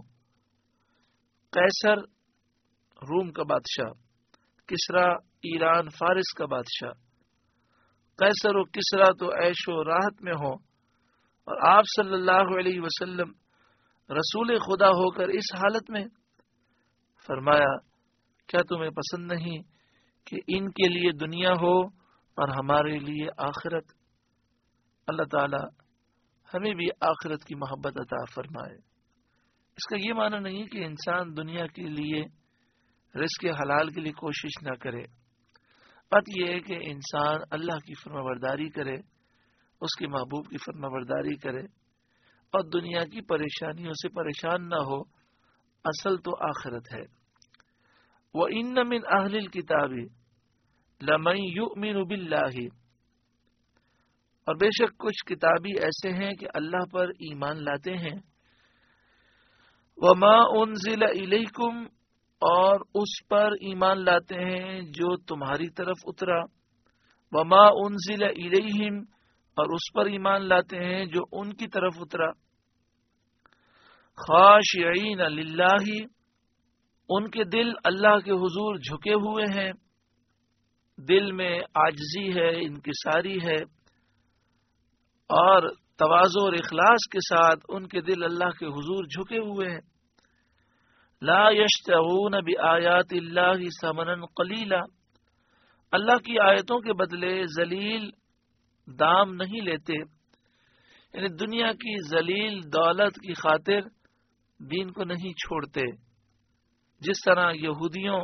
S1: قیصر روم کا بادشاہ، کسرا ایران فارس کا بادشاہ، قیصر و کسرا تو عیش و راحت میں ہوں اور آپ صلی اللہ علیہ وسلم رسول خدا ہو کر اس حالت میں؟ فرمایا کیا تمہیں پسند نہیں کہ ان کے لیے دنیا ہو اور ہمارے لیے آخرت؟ اللہ تعالی ہمیں بھی آخرت کی محبت عطا فرمائے۔ اس کا یہ معنی نہیں کہ انسان دنیا کے لیے رزق حلال کے لیے کوشش نہ کرے، بات یہ ہے کہ انسان اللہ کی فرما برداری کرے، اس کے محبوب کی فرما برداری کرے اور دنیا کی پریشانیوں سے پریشان نہ ہو، اصل تو آخرت ہے۔ وَإِنَّ مِنْ أَهْلِ الْكِتَابِ لَمَنْ يُؤْمِنُ بِاللَّهِ اور بے شک کچھ کتابی ایسے ہیں کہ اللہ پر ایمان لاتے ہیں، وَمَا أُنزِلَ إِلَيْكُمْ اور اس پر ایمان لاتے ہیں جو تمہاری طرف اترا، وَمَا أُنزِلَ إِلَيْهِمْ اور اس پر ایمان لاتے ہیں جو ان کی طرف اترا، خاشعین للہ ان کے دل اللہ کے حضور جھکے ہوئے ہیں، دل میں عاجزی ہے، انکساری ہے، اور تواضع اور اخلاص کے ساتھ ان کے دل اللہ کے حضور جھکے ہوئے ہیں۔ لا یشترون بآیات اللہ ثمنا قلیلا اللہ کی آیتوں کے بدلے ذلیل دام نہیں لیتے، یعنی دنیا کی ذلیل دولت کی خاطر دین کو نہیں چھوڑتے، جس طرح یہودیوں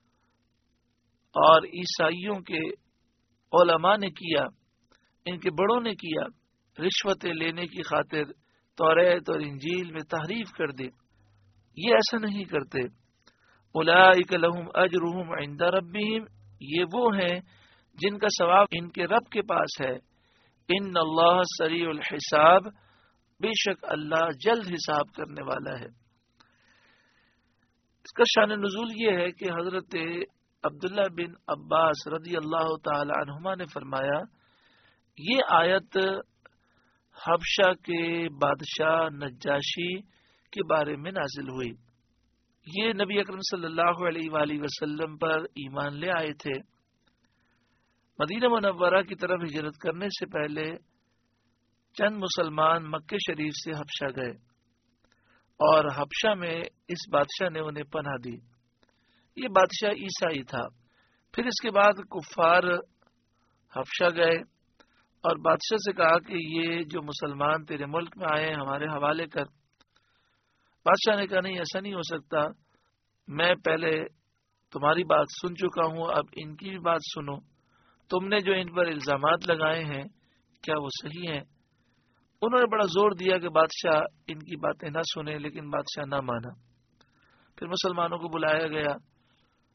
S1: اور عیسائیوں کے علماء نے کیا، ان کے بڑوں نے کیا، رشوتیں لینے کی خاطر توریت اور انجیل میں تحریف کر دی۔ یہ ایسا نہیں کرتے۔ اولئک لہم اجرہم عند ربہم یہ وہ ہیں جن کا ثواب ان کے رب کے پاس ہے۔ ان اللہ سریع الحساب بے شک اللہ جلد حساب کرنے والا ہے۔ اس کا شان نزول یہ ہے کہ حضرت عبداللہ بن عباس رضی اللہ تعالی عنہما نے فرمایا یہ آیت حبشہ کے بادشاہ نجاشی کے بارے میں نازل ہوئی۔ یہ نبی اکرم صلی اللہ علیہ وآلہ وسلم پر ایمان لے آئے تھے۔ مدینہ منورہ کی طرف ہجرت کرنے سے پہلے چند مسلمان مکہ شریف سے حبشہ گئے اور حبشہ میں اس بادشاہ نے انہیں پناہ دی۔ یہ بادشاہ عیسائی تھا۔ پھر اس کے بعد کفار حبشہ گئے اور بادشاہ سے کہا کہ یہ جو مسلمان تیرے ملک میں آئے ہیں ہمارے حوالے کر۔ بادشاہ نے کہا نہیں ایسا نہیں ہو سکتا، میں پہلے تمہاری بات سن چکا ہوں، اب ان کی بھی بات سنو، تم نے جو ان پر الزامات لگائے ہیں کیا وہ صحیح ہیں؟ انہوں نے بڑا زور دیا کہ بادشاہ ان کی باتیں نہ سنے، لیکن بادشاہ نہ مانا۔ پھر مسلمانوں کو بلایا گیا،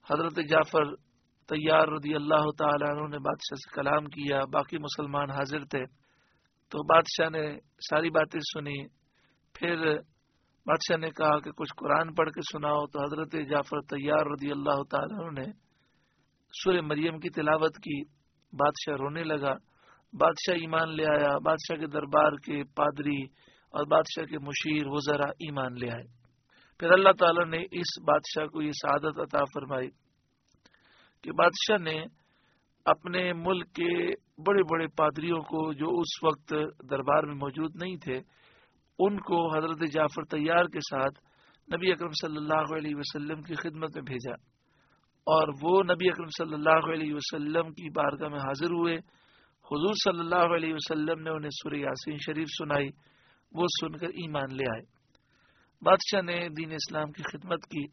S1: حضرت جعفر طیار رضی اللہ تعالیٰ عنہ نے بادشاہ سے کلام کیا، باقی مسلمان حاضر تھے، تو بادشاہ نے ساری باتیں سنی. پھر بادشاہ نے کہا کہ کچھ قرآن پڑھ کے سناؤ، تو حضرت جعفر طیار رضی اللہ تعالیٰ عنہ نے سورہ مریم کی تلاوت کی. بادشاہ رونے لگا. بادشاہ ایمان لے آیا. بادشاہ کے دربار کے پادری اور بادشاہ کے مشیر وزراء ایمان لے آئے. پھر اللہ تعالیٰ نے اس بادشاہ کو یہ سعادت عطا فرمائی کہ بادشاہ نے اپنے ملک کے بڑے بڑے پادریوں کو جو اس وقت دربار میں موجود نہیں تھے، ان کو حضرت جعفر طیار کے ساتھ نبی اکرم صلی اللہ علیہ وسلم کی خدمت میں بھیجا، اور وہ نبی اکرم صلی اللہ علیہ وسلم کی بارگاہ میں حاضر ہوئے. حضور صلی اللہ علیہ وسلم نے انہیں سورہ یاسین شریف سنائی، وہ سن کر ایمان لے آئے. بادشاہ نے دین اسلام کی خدمت کی.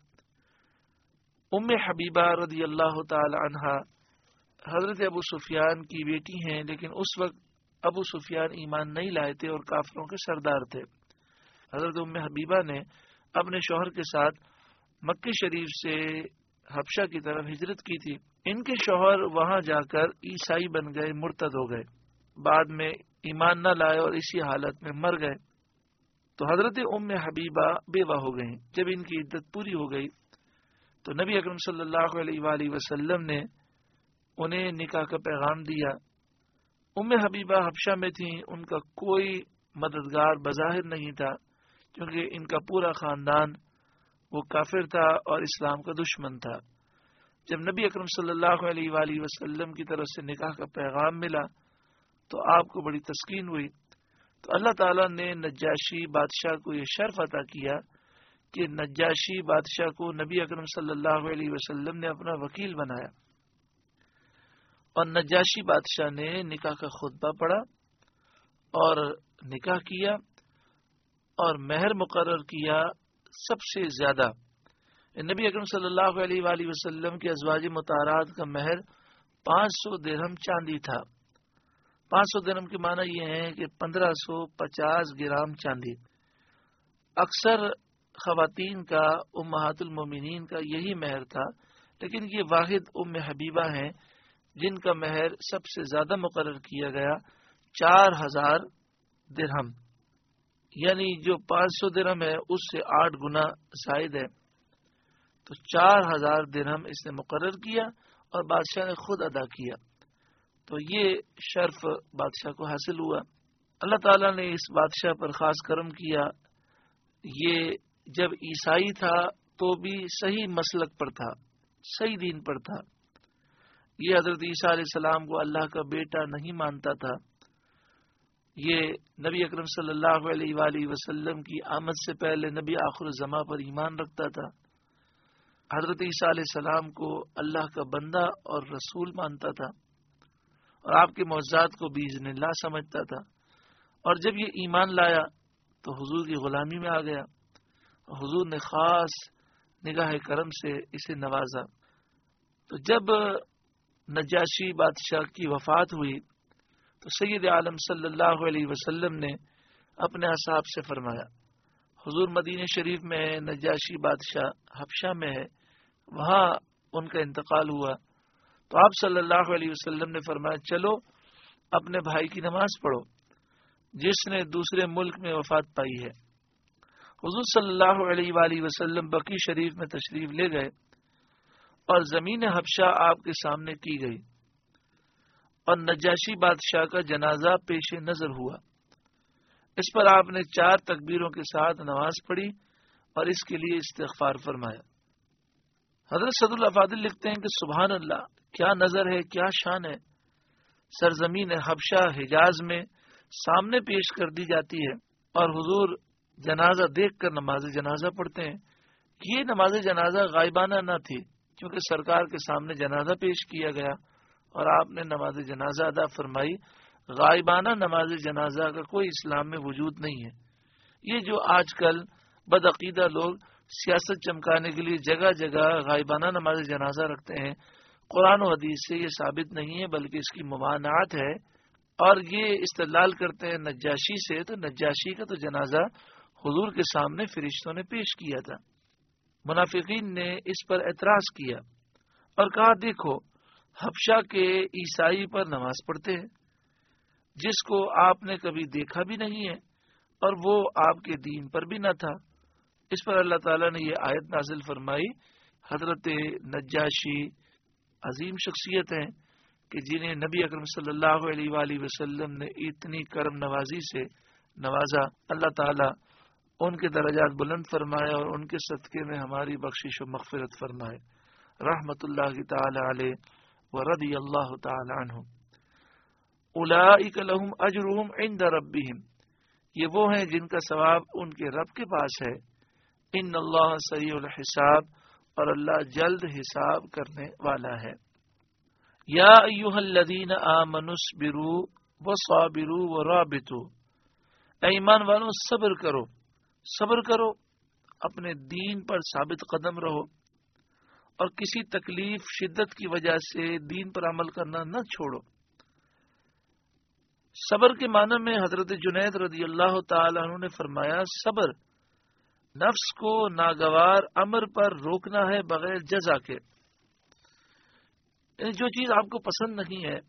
S1: ام حبیبہ رضی اللہ تعالی عنہا حضرت ابو سفیان کی بیٹی ہیں، لیکن اس وقت ابو سفیان ایمان نہیں لائے تھے اور کافروں کے سردار تھے. حضرت ام حبیبہ نے اپنے شوہر کے ساتھ مکہ شریف سے حبشہ کی طرف ہجرت کی تھی. ان کے شوہر وہاں جا کر عیسائی بن گئے، مرتد ہو گئے، بعد میں ایمان نہ لائے اور اسی حالت میں مر گئے. تو حضرت ام حبیبہ بیوہ ہو گئیں. جب ان کی عدت پوری ہو گئی تو نبی اکرم صلی اللہ علیہ وآلہ وسلم نے انہیں نکاح کا پیغام دیا. ام حبیبہ حبشہ میں تھیں، ان کا کوئی مددگار بظاہر نہیں تھا، کیونکہ ان کا پورا خاندان وہ کافر تھا اور اسلام کا دشمن تھا. جب نبی اکرم صلی اللہ علیہ وآلہ وسلم کی طرف سے نکاح کا پیغام ملا تو آپ کو بڑی تسکین ہوئی. تو اللہ تعالیٰ نے نجاشی بادشاہ کو یہ شرف عطا کیا کہ نجاشی بادشاہ کو نبی اکرم صلی اللہ علیہ وسلم نے اپنا وکیل بنایا، اور نجاشی بادشاہ نے نکاح کا خطبہ پڑھا اور نکاح کیا اور مہر مقرر کیا. سب سے زیادہ نبی اکرم صلی اللہ علیہ وآلہ وسلم کے ازواج مطہرات کا مہر پانچ سو درہم چاندی تھا. پانچ سو درہم کے معنی یہ ہے کہ پندرہ سو پچاس گرام چاندی. اکثر خواتین کا امہات المومنین کا یہی مہر تھا، لیکن یہ واحد ام حبیبہ ہیں جن کا مہر سب سے زیادہ مقرر کیا گیا، چار ہزار درہم، یعنی جو پانچ سو درہم ہے اس سے آٹھ گنا زائد ہے. تو چار ہزار درہم اس نے مقرر کیا اور بادشاہ نے خود ادا کیا. تو یہ شرف بادشاہ کو حاصل ہوا. اللہ تعالیٰ نے اس بادشاہ پر خاص کرم کیا. یہ جب عیسائی تھا تو بھی صحیح مسلک پر تھا، صحیح دین پر تھا. یہ حضرت عیسیٰ علیہ السلام کو اللہ کا بیٹا نہیں مانتا تھا. یہ نبی اکرم صلی اللہ علیہ وآلہ وسلم کی آمد سے پہلے نبی آخر الزماں پر ایمان رکھتا تھا. حضرت عیسیٰ علیہ السلام کو اللہ کا بندہ اور رسول مانتا تھا اور آپ کے معجزات کو باذن اللہ سمجھتا تھا. اور جب یہ ایمان لایا تو حضور کی غلامی میں آ گیا. حضور نے خاص نگاہ کرم سے اسے نوازا. تو جب نجاشی بادشاہ کی وفات ہوئی تو سید عالم صلی اللہ علیہ وسلم نے اپنے اصحاب سے فرمایا، حضور مدینہ شریف میں ہے، نجاشی بادشاہ حبشہ میں ہے، وہاں ان کا انتقال ہوا. تو آپ صلی اللہ علیہ وسلم نے فرمایا، چلو اپنے بھائی کی نماز پڑھو جس نے دوسرے ملک میں وفات پائی ہے. حضور صلی اللہ علیہ وآلہ وسلم بقی شریف میں تشریف لے گئے اور زمین حبشہ آپ کے سامنے کی گئی اور نجاشی بادشاہ کا جنازہ پیش نظر ہوا. اس پر آپ نے چار تکبیروں کے ساتھ نماز پڑھی اور اس کے لیے استغفار فرمایا. حضرت صد الافاضل لکھتے ہیں کہ سبحان اللہ، کیا نظر ہے، کیا شان ہے. سرزمین حبشہ حجاز میں سامنے پیش کر دی جاتی ہے اور حضور جنازہ دیکھ کر نماز جنازہ پڑھتے ہیں. یہ نماز جنازہ غائبانہ نہ تھی، کیونکہ سرکار کے سامنے جنازہ پیش کیا گیا اور آپ نے نماز جنازہ ادا فرمائی. غائبانہ نماز جنازہ کا کوئی اسلام میں وجود نہیں ہے. یہ جو آج کل بدعقیدہ لوگ سیاست چمکانے کے لیے جگہ جگہ غائبانہ نماز جنازہ رکھتے ہیں، قرآن و حدیث سے یہ ثابت نہیں ہے، بلکہ اس کی ممانعت ہے. اور یہ استدلال کرتے ہیں نجاشی سے، تو نجاشی کا تو جنازہ حضور کے سامنے فرشتوں نے پیش کیا تھا. منافقین نے اس پر اعتراض کیا اور کہا دیکھو حبشہ کے عیسائی پر نماز پڑھتے ہیں جس کو آپ نے کبھی دیکھا بھی نہیں ہے اور وہ آپ کے دین پر بھی نہ تھا۔ اس پر اللہ تعالیٰ نے یہ آیت نازل فرمائی۔ حضرت نجاشی عظیم شخصیت ہیں کہ جنہیں نبی اکرم صلی اللہ علیہ وآلہ وسلم نے اتنی کرم نوازی سے نوازا، اللہ تعالیٰ ان کے درجات بلند فرمائے اور ان کے صدقے میں ہماری بخشش و مغفرت فرمائے، رحمت اللہ تعالی علیہ ورضی اللہ تعالی عنہ۔ اولئک لہم اجرہم عند ربہم، یہ وہ ہیں جن کا ثواب ان کے رب کے پاس ہے۔ ان اللہ سریع الحساب، اور اللہ جلد حساب کرنے والا ہے۔ یا ایھا الذین آمنوا اصبروا وصابروا ورابطوا، اے ایمان والو صبر کرو صبر کرو اپنے دین پر ثابت قدم رہو اور کسی تکلیف شدت کی وجہ سے دین پر عمل کرنا نہ چھوڑو۔ صبر کے معنی میں حضرت جنید رضی اللہ تعالی عنہ نے فرمایا، صبر نفس کو ناگوار امر پر روکنا ہے بغیر جزا کے، یعنی جو چیز آپ کو پسند نہیں ہے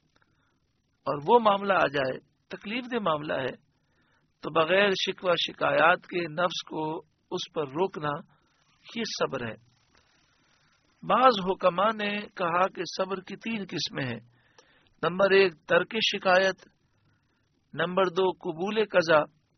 S1: اور وہ معاملہ آ جائے، تکلیف دہ معاملہ ہے، تو بغیر شکوہ شکایات کے نفس کو اس پر روکنا یہ صبر ہے۔ بعض حکماء نے کہا کہ صبر کی تین قسمیں ہیں۔ نمبر ایک ترک شکایت، نمبر دو قبول قضا،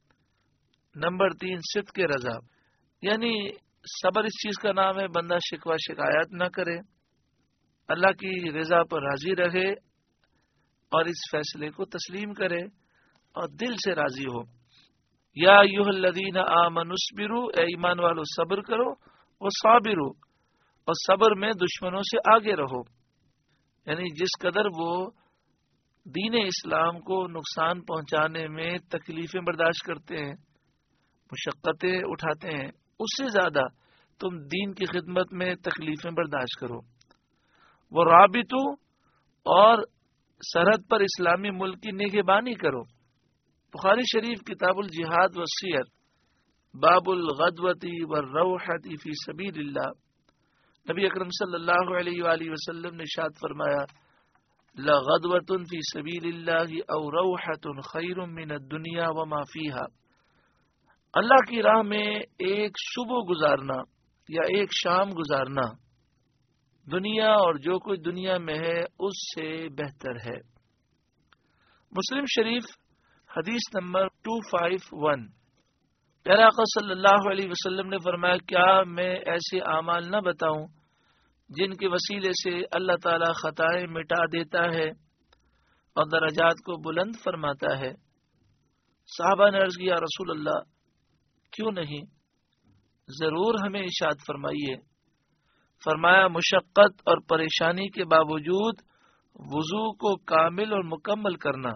S1: نمبر تین صدق رضا۔ یعنی صبر اس چیز کا نام ہے بندہ شکوہ شکایت نہ کرے، اللہ کی رضا پر راضی رہے اور اس فیصلے کو تسلیم کرے اور دل سے راضی ہو۔ یا ایھا الذین آمنوا اصبروا، اے ایمان والو صبر کرو، وصابروا، اور صبر میں دشمنوں سے آگے رہو، یعنی جس قدر وہ دین اسلام کو نقصان پہنچانے میں تکلیفیں برداشت کرتے ہیں، مشقتیں اٹھاتے ہیں، اس سے زیادہ تم دین کی خدمت میں تکلیفیں برداشت کرو۔ وہ رابطو، اور سرحد پر اسلامی ملک کی نگہبانی کرو۔ بخاری شریف کتاب الجہاد والسیر، باب الغدوۃ والروحۃ فی سبیل اللہ، نبی اکرم صلی اللہ علیہ وآلہ وسلم نے ارشاد فرمایا، لغدوۃ فی سبیل اللہ او روحۃ خیر من الدنیا وما فیہا، اللہ کی راہ میں ایک صبح گزارنا یا ایک شام گزارنا دنیا اور جو کچھ دنیا میں ہے اس سے بہتر ہے۔ مسلم شریف حدیث نمبر دو سو اکیاون، پیارا آقا صلی اللہ علیہ وسلم نے فرمایا، کیا میں ایسے اعمال نہ بتاؤں جن کے وسیلے سے اللہ تعالی خطائیں مٹا دیتا ہے اور درجات کو بلند فرماتا ہے؟ صحابہ نے عرض کیا، رسول اللہ کیوں نہیں، ضرور ہمیں ارشاد فرمائیے۔ فرمایا، مشقت اور پریشانی کے باوجود وضو کو کامل اور مکمل کرنا،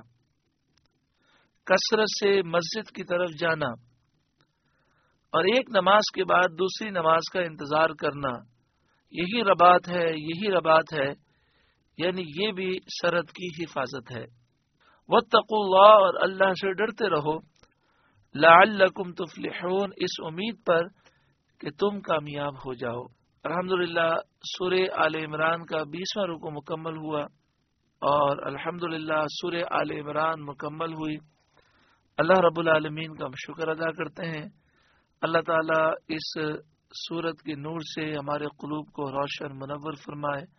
S1: کثرت سے مسجد کی طرف جانا اور ایک نماز کے بعد دوسری نماز کا انتظار کرنا، یہی رباط ہے یہی رباط ہے یعنی یہ بھی سرحد کی حفاظت ہے۔ واتقوا اللہ، اور اللہ سے ڈرتے رہو، لعلکم تفلحون، اس امید پر کہ تم کامیاب ہو جاؤ۔ الحمدللہ سورہ آل عمران کا بیسواں رکوع مکمل ہوا اور الحمدللہ سورہ آل عمران مکمل ہوئی۔ اللہ رب العالمین کا ہم شکر ادا کرتے ہیں۔ اللہ تعالیٰ اس سورت کے نور سے ہمارے قلوب کو روشن منور فرمائے۔